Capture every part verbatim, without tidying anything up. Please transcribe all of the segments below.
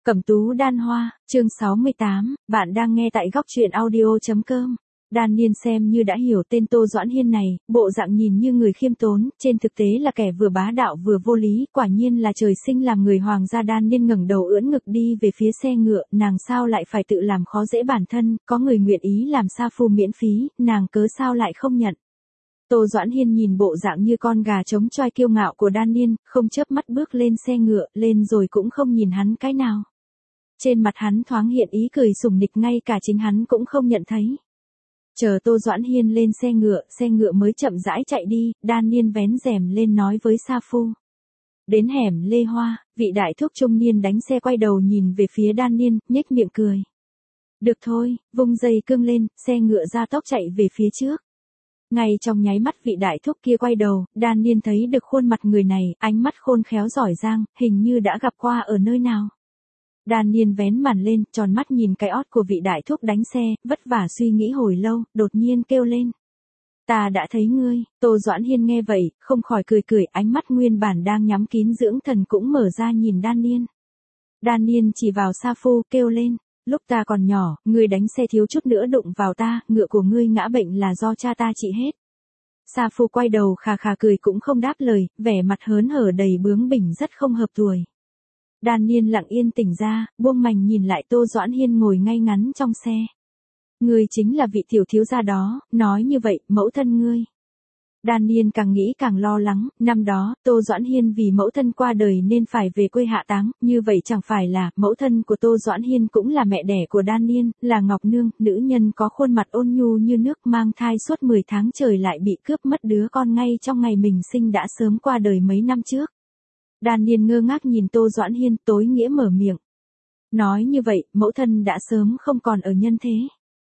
Cẩm Tú Đan Hoa, chương sáu mươi tám, bạn đang nghe tại góc truyện audio.com. Đan Niên xem như đã hiểu tên Tô Doãn Hiên này, bộ dạng nhìn như người khiêm tốn, trên thực tế là kẻ vừa bá đạo vừa vô lý, quả nhiên là trời sinh làm người hoàng gia. Đan Niên ngẩng đầu ưỡn ngực đi về phía xe ngựa, nàng sao lại phải tự làm khó dễ bản thân, có người nguyện ý làm sa phu miễn phí, nàng cớ sao lại không nhận. Tô Doãn Hiên nhìn bộ dạng như con gà trống choai kiêu ngạo của Đan Niên, không chớp mắt bước lên xe ngựa, lên rồi cũng không nhìn hắn cái nào. Trên mặt hắn thoáng hiện ý cười sủng nịch, ngay cả chính hắn cũng không nhận thấy. Chờ Tô Doãn Hiên lên xe ngựa, xe ngựa mới chậm rãi chạy đi, Đan Niên vén rèm lên nói với sa phu. Đến hẻm Lê Hoa, vị đại thúc trung niên đánh xe quay đầu nhìn về phía Đan Niên, nhếch miệng cười. Được thôi, vung dây cương lên, xe ngựa ra tốc chạy về phía trước. Ngay trong nháy mắt vị đại thúc kia quay đầu, Đan Niên thấy được khuôn mặt người này, ánh mắt khôn khéo giỏi giang, hình như đã gặp qua ở nơi nào. Đan Niên vén màn lên, tròn mắt nhìn cái ót của vị đại thúc đánh xe, vất vả suy nghĩ hồi lâu, đột nhiên kêu lên. Ta đã thấy ngươi. Tô Doãn Hiên nghe vậy, không khỏi cười cười, ánh mắt nguyên bản đang nhắm kín dưỡng thần cũng mở ra nhìn Đan Niên. Đan Niên chỉ vào sa phu, kêu lên. Lúc ta còn nhỏ, ngươi đánh xe thiếu chút nữa đụng vào ta, ngựa của ngươi ngã bệnh là do cha ta trị hết. Sa phu quay đầu khà khà cười cũng không đáp lời, vẻ mặt hớn hở đầy bướng bỉnh rất không hợp tuổi. Đan Niên lặng yên tỉnh ra, buông mành nhìn lại Tô Doãn Hiên ngồi ngay ngắn trong xe. Ngươi chính là vị tiểu thiếu gia đó, nói như vậy, mẫu thân ngươi. Đan Niên càng nghĩ càng lo lắng, năm đó, Tô Doãn Hiên vì mẫu thân qua đời nên phải về quê hạ táng, như vậy chẳng phải là, mẫu thân của Tô Doãn Hiên cũng là mẹ đẻ của Đan Niên, là Ngọc Nương, nữ nhân có khuôn mặt ôn nhu như nước, mang thai suốt mười tháng trời lại bị cướp mất đứa con ngay trong ngày mình sinh đã sớm qua đời mấy năm trước. Đan Niên ngơ ngác nhìn Tô Doãn Hiên, tối nghĩa mở miệng. Nói như vậy, mẫu thân đã sớm không còn ở nhân thế.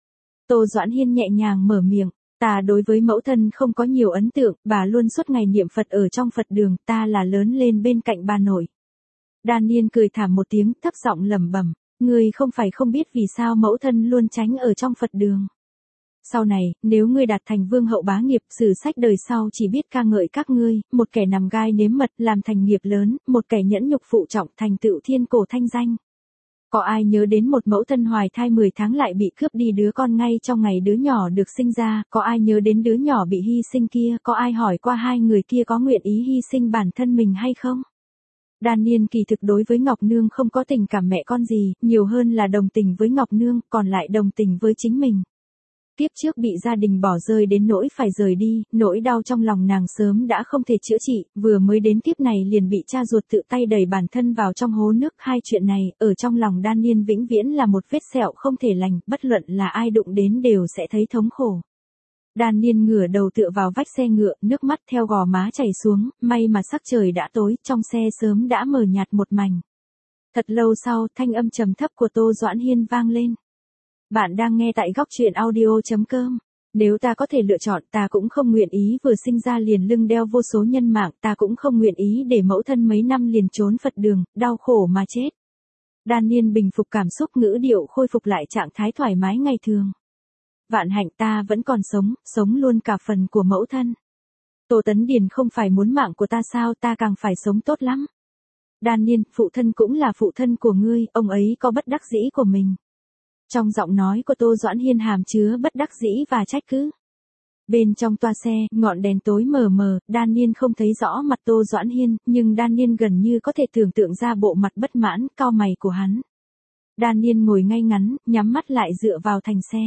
Tô Doãn Hiên nhẹ nhàng mở miệng. Ta đối với mẫu thân không có nhiều ấn tượng, bà luôn suốt ngày niệm Phật ở trong Phật đường, ta là lớn lên bên cạnh bà nội. Đan Niên cười thảm một tiếng, thấp giọng lẩm bẩm, ngươi không phải không biết vì sao mẫu thân luôn tránh ở trong Phật đường. Sau này, nếu ngươi đạt thành vương hậu bá nghiệp, sử sách đời sau chỉ biết ca ngợi các ngươi, một kẻ nằm gai nếm mật làm thành nghiệp lớn, một kẻ nhẫn nhục phụ trọng thành tựu thiên cổ thanh danh. Có ai nhớ đến một mẫu thân hoài thai mười tháng lại bị cướp đi đứa con ngay trong ngày đứa nhỏ được sinh ra, có ai nhớ đến đứa nhỏ bị hy sinh kia, có ai hỏi qua hai người kia có nguyện ý hy sinh bản thân mình hay không? Đan Niên kỳ thực đối với Ngọc Nương không có tình cảm mẹ con gì, nhiều hơn là đồng tình với Ngọc Nương, còn lại đồng tình với chính mình. Kiếp trước bị gia đình bỏ rơi đến nỗi phải rời đi, nỗi đau trong lòng nàng sớm đã không thể chữa trị, vừa mới đến kiếp này liền bị cha ruột tự tay đẩy bản thân vào trong hố nước. Hai chuyện này, ở trong lòng Đan Niên vĩnh viễn là một vết sẹo không thể lành, bất luận là ai đụng đến đều sẽ thấy thống khổ. Đan Niên ngửa đầu tựa vào vách xe ngựa, nước mắt theo gò má chảy xuống, may mà sắc trời đã tối, trong xe sớm đã mờ nhạt một mảnh. Thật lâu sau, thanh âm trầm thấp của Tô Doãn Hiên vang lên. Bạn đang nghe tại góc truyện audio.com. Nếu ta có thể lựa chọn, ta cũng không nguyện ý vừa sinh ra liền lưng đeo vô số nhân mạng, ta cũng không nguyện ý để mẫu thân mấy năm liền trốn Phật đường, đau khổ mà chết. Đan Niên bình phục cảm xúc, ngữ điệu khôi phục lại trạng thái thoải mái ngày thường. Vạn hạnh ta vẫn còn sống, sống luôn cả phần của mẫu thân. Tô Tấn Điền không phải muốn mạng của ta sao, ta càng phải sống tốt lắm. Đan Niên, phụ thân cũng là phụ thân của ngươi, ông ấy có bất đắc dĩ của mình. Trong giọng nói của Tô Doãn Hiên hàm chứa bất đắc dĩ và trách cứ. Bên trong toa xe, ngọn đèn tối mờ mờ, Đan Niên không thấy rõ mặt Tô Doãn Hiên, nhưng Đan Niên gần như có thể tưởng tượng ra bộ mặt bất mãn, cau mày của hắn. Đan Niên ngồi ngay ngắn, nhắm mắt lại dựa vào thành xe.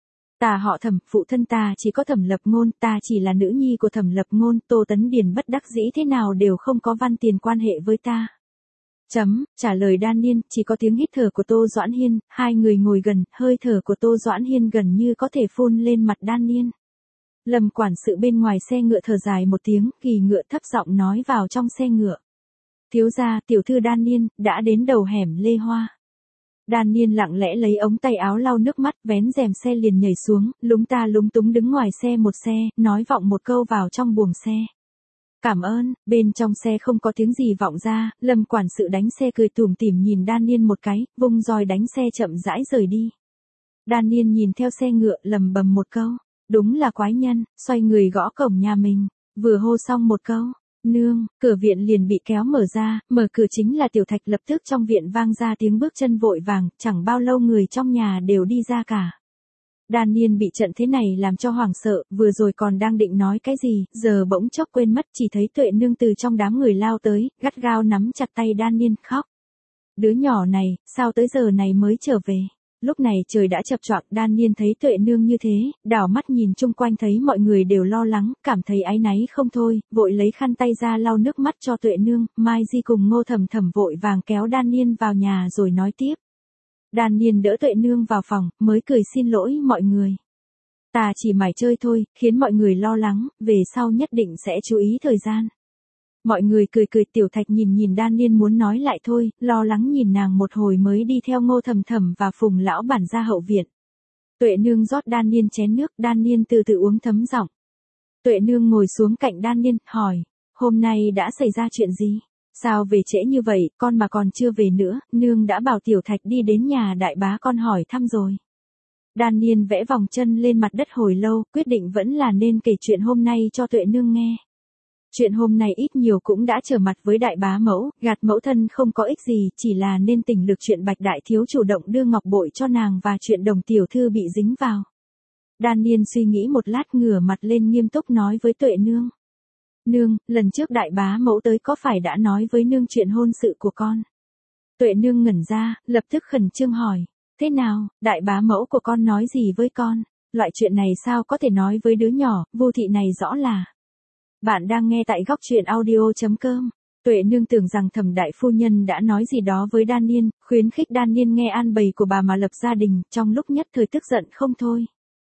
Ta họ Thẩm, phụ thân ta chỉ có Thẩm Lập Ngôn, ta chỉ là nữ nhi của Thẩm Lập Ngôn, Tô Tấn Điền bất đắc dĩ thế nào đều không có văn tiền quan hệ với ta. Chấm, trả lời Đan Niên, chỉ có tiếng hít thở của Tô Doãn Hiên, hai người ngồi gần, hơi thở của Tô Doãn Hiên gần như có thể phun lên mặt Đan Niên. Lâm quản sự bên ngoài xe ngựa thở dài một tiếng, kỳ ngựa thấp giọng nói vào trong xe ngựa. Thiếu gia, tiểu thư Đan Niên, đã đến đầu hẻm Lê Hoa. Đan Niên lặng lẽ lấy ống tay áo lau nước mắt, vén rèm xe liền nhảy xuống, lúng ta lúng túng đứng ngoài xe một xe, nói vọng một câu vào trong buồng xe. Cảm ơn. Bên trong xe không có tiếng gì vọng ra, Lâm quản sự đánh xe cười tủm tỉm nhìn Đan Niên một cái, vung roi đánh xe chậm rãi rời đi. Đan Niên nhìn theo xe ngựa, lầm bầm một câu, đúng là quái nhân, xoay người gõ cổng nhà mình, vừa hô xong một câu, Nương, cửa viện liền bị kéo mở ra, mở cửa chính là Tiểu Thạch, lập tức trong viện vang ra tiếng bước chân vội vàng, chẳng bao lâu người trong nhà đều đi ra cả. Đan Niên bị trận thế này làm cho hoảng sợ, vừa rồi còn đang định nói cái gì, giờ bỗng chốc quên mất, chỉ thấy Tuệ Nương từ trong đám người lao tới, gắt gao nắm chặt tay Đan Niên khóc. Đứa nhỏ này, sao tới giờ này mới trở về? Lúc này trời đã chập choạng, Đan Niên thấy Tuệ Nương như thế, đảo mắt nhìn chung quanh thấy mọi người đều lo lắng, cảm thấy áy náy không thôi, vội lấy khăn tay ra lau nước mắt cho Tuệ Nương. Mai Di cùng Ngô Thầm Thầm vội vàng kéo Đan Niên vào nhà rồi nói tiếp. Đan Niên đỡ Tuệ Nương vào phòng, mới cười xin lỗi mọi người. Ta chỉ mải chơi thôi, khiến mọi người lo lắng, về sau nhất định sẽ chú ý thời gian. Mọi người cười cười, Tiểu Thạch nhìn nhìn Đan Niên muốn nói lại thôi, lo lắng nhìn nàng một hồi mới đi theo Ngô Thầm Thầm và Phùng lão bản ra hậu viện. Tuệ Nương rót Đan Niên chén nước, Đan Niên từ từ uống thấm giọng. Tuệ Nương ngồi xuống cạnh Đan Niên, hỏi, hôm nay đã xảy ra chuyện gì? Sao về trễ như vậy, con mà còn chưa về nữa, Nương đã bảo Tiểu Thạch đi đến nhà đại bá con hỏi thăm rồi. Đan Niên vẽ vòng chân lên mặt đất hồi lâu, quyết định vẫn là nên kể chuyện hôm nay cho Tuệ Nương nghe. Chuyện hôm nay ít nhiều cũng đã trở mặt với đại bá mẫu, gạt mẫu thân không có ích gì, chỉ là nên tỉnh lực chuyện Bạch đại thiếu chủ động đưa ngọc bội cho nàng và chuyện Đồng tiểu thư bị dính vào. Đan Niên suy nghĩ một lát, ngửa mặt lên nghiêm túc nói với Tuệ Nương. Nương, lần trước đại bá mẫu tới có phải đã nói với Nương chuyện hôn sự của con? Tuệ Nương ngẩn ra, lập tức khẩn trương hỏi. Thế nào, đại bá mẫu của con nói gì với con? Loại chuyện này sao có thể nói với đứa nhỏ, vô thị này rõ là. Bạn đang nghe tại góc truyện audio chấm com. Tuệ Nương tưởng rằng Thẩm đại phu nhân đã nói gì đó với Đan Niên, khuyến khích Đan Niên nghe an bày của bà mà lập gia đình, trong lúc nhất thời tức giận không thôi.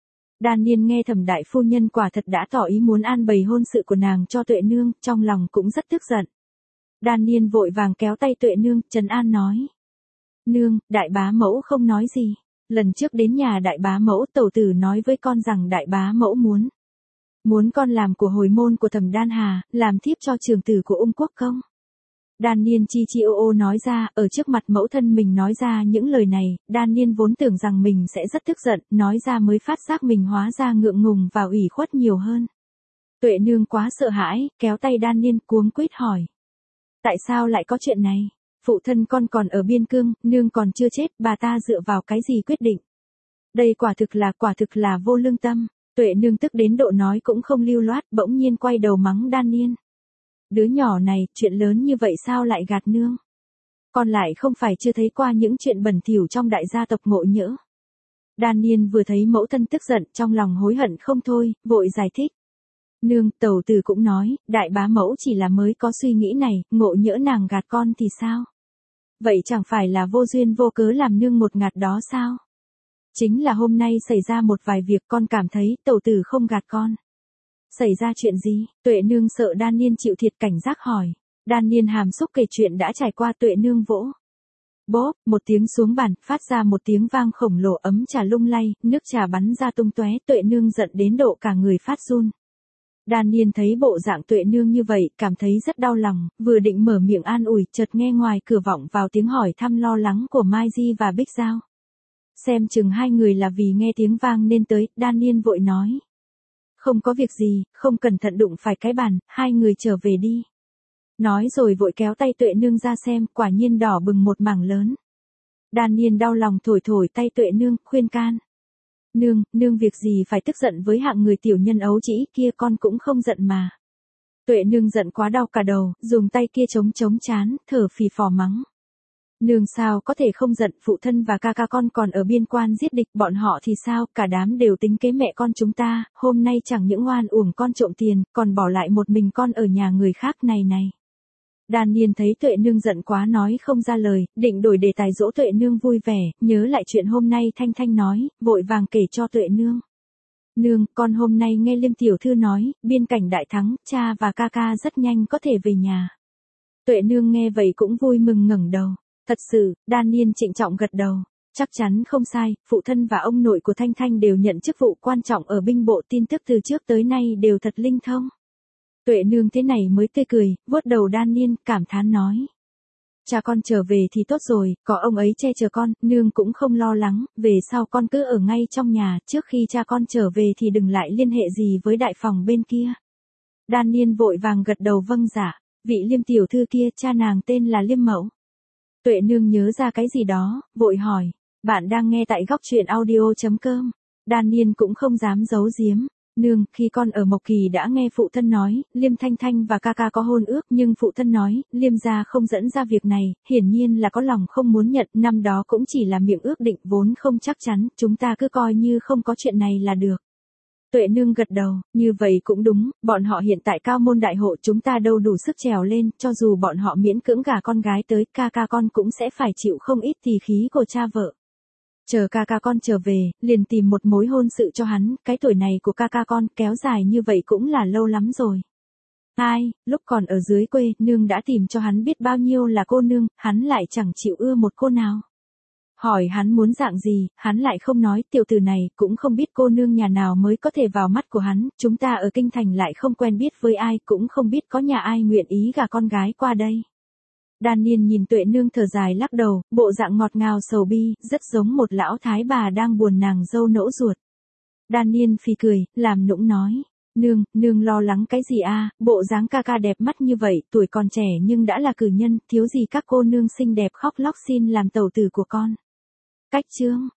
Đan Niên nghe Thẩm đại phu nhân quả thật đã tỏ ý muốn an bày hôn sự của nàng cho Tuệ Nương, trong lòng cũng rất tức giận. Đan Niên vội vàng kéo tay Tuệ Nương, trấn an nói. Nương, đại bá mẫu không nói gì. Lần trước đến nhà đại bá mẫu, tẩu tử nói với con rằng đại bá mẫu muốn. Muốn con làm của hồi môn của Thẩm Đan Hà, làm thiếp cho trưởng tử của Ung Quốc Công. Đan Niên chi chi ô ô nói ra, ở trước mặt mẫu thân mình nói ra những lời này, Đan Niên vốn tưởng rằng mình sẽ rất tức giận, nói ra mới phát giác mình hóa ra ngượng ngùng và ủy khuất nhiều hơn. Tuệ Nương quá sợ hãi, kéo tay Đan Niên cuống quýt hỏi. Tại sao lại có chuyện này? Phụ thân con còn ở biên cương, nương còn chưa chết, bà ta dựa vào cái gì quyết định? Đây quả thực là, quả thực là vô lương tâm. Tuệ Nương tức đến độ nói cũng không lưu loát, bỗng nhiên quay đầu mắng Đan Niên. Đứa nhỏ này, chuyện lớn như vậy sao lại gạt nương? Con lại không phải chưa thấy qua những chuyện bẩn thỉu trong đại gia tộc Ngộ Nhỡ. Đan Niên vừa thấy mẫu thân tức giận, trong lòng hối hận không thôi, vội giải thích. Nương, tẩu tử cũng nói, đại bá mẫu chỉ là mới có suy nghĩ này, Ngộ Nhỡ nàng gạt con thì sao? Vậy chẳng phải là vô duyên vô cớ làm nương một ngạt đó sao? Chính là hôm nay xảy ra một vài việc con cảm thấy tẩu tử không gạt con. Xảy ra chuyện gì? Tuệ Nương sợ Đan Niên chịu thiệt, cảnh giác hỏi. Đan Niên hàm xúc kể chuyện đã trải qua. Tuệ Nương vỗ. Bốp, một tiếng xuống bàn, phát ra một tiếng vang khổng lồ, ấm trà lung lay, nước trà bắn ra tung tóe. Tuệ Nương giận đến độ cả người phát run. Đan Niên thấy bộ dạng Tuệ Nương như vậy, cảm thấy rất đau lòng, vừa định mở miệng an ủi, chợt nghe ngoài cửa vọng vào tiếng hỏi thăm lo lắng của Mai Di và Bích Giao. Xem chừng hai người là vì nghe tiếng vang nên tới, Đan Niên vội nói. Không có việc gì, không cẩn thận đụng phải cái bàn, hai người trở về đi. Nói rồi vội kéo tay Tuệ Nương ra xem, quả nhiên đỏ bừng một mảng lớn. Đan Niên đau lòng thổi thổi tay Tuệ Nương, khuyên can. Nương, nương việc gì phải tức giận với hạng người tiểu nhân ấu trĩ kia, con cũng không giận mà. Tuệ Nương giận quá đau cả đầu, dùng tay kia chống chống chán, thở phì phò mắng. Nương sao có thể không giận, phụ thân và ca ca con còn ở biên quan giết địch, bọn họ thì sao, cả đám đều tính kế mẹ con chúng ta, hôm nay chẳng những oan uổng con trộm tiền, còn bỏ lại một mình con ở nhà người khác này này. Đan Niên thấy Tuệ Nương giận quá nói không ra lời, định đổi đề tài dỗ Tuệ Nương vui vẻ, nhớ lại chuyện hôm nay Thanh Thanh nói, vội vàng kể cho Tuệ Nương. Nương, con hôm nay nghe Liêm tiểu thư nói, biên cảnh đại thắng, cha và ca ca rất nhanh có thể về nhà. Tuệ Nương nghe vậy cũng vui mừng ngẩng đầu. Thật sự, Đan Niên trịnh trọng gật đầu. Chắc chắn không sai, phụ thân và ông nội của Thanh Thanh đều nhận chức vụ quan trọng ở binh bộ, tin tức từ trước tới nay đều thật linh thông. Tuệ Nương thế này mới tươi cười, vuốt đầu Đan Niên, cảm thán nói. Cha con trở về thì tốt rồi, có ông ấy che chở con, nương cũng không lo lắng, về sau con cứ ở ngay trong nhà, trước khi cha con trở về thì đừng lại liên hệ gì với đại phòng bên kia. Đan Niên vội vàng gật đầu vâng dạ. Vị Liêm tiểu thư kia, cha nàng tên là Liêm Mẫu. Tuệ nương nhớ ra cái gì đó, vội hỏi. Bạn đang nghe tại góc truyện audio.com. Đan Niên cũng không dám giấu giếm. Nương, khi con ở Mộc Kỳ đã nghe phụ thân nói, Liêm Thanh Thanh và ca ca có hôn ước, nhưng phụ thân nói, Liêm gia không dẫn ra việc này, hiển nhiên là có lòng không muốn nhận, năm đó cũng chỉ là miệng ước định vốn không chắc chắn, chúng ta cứ coi như không có chuyện này là được. Tuệ nương gật đầu, như vậy cũng đúng, bọn họ hiện tại cao môn đại hộ, chúng ta đâu đủ sức trèo lên, cho dù bọn họ miễn cưỡng gả con gái tới, ca ca con cũng sẽ phải chịu không ít tỳ khí của cha vợ. Chờ ca ca con trở về, liền tìm một mối hôn sự cho hắn, cái tuổi này của ca ca con kéo dài như vậy cũng là lâu lắm rồi. Ai, lúc còn ở dưới quê, nương đã tìm cho hắn biết bao nhiêu là cô nương, hắn lại chẳng chịu ưa một cô nào. Hỏi hắn muốn dạng gì, hắn lại không nói, tiểu tử này cũng không biết cô nương nhà nào mới có thể vào mắt của hắn, chúng ta ở kinh thành lại không quen biết với ai, cũng không biết có nhà ai nguyện ý gả con gái qua đây. Đan Niên nhìn Tuệ nương thở dài lắc đầu, bộ dạng ngọt ngào sầu bi, rất giống một lão thái bà đang buồn nàng dâu nỗ ruột. Đan Niên phì cười, làm nũng nói, nương, nương lo lắng cái gì a? Bộ dáng ca ca đẹp mắt như vậy, tuổi còn trẻ nhưng đã là cử nhân, thiếu gì các cô nương xinh đẹp khóc lóc xin làm tẩu tử của con. Cách chương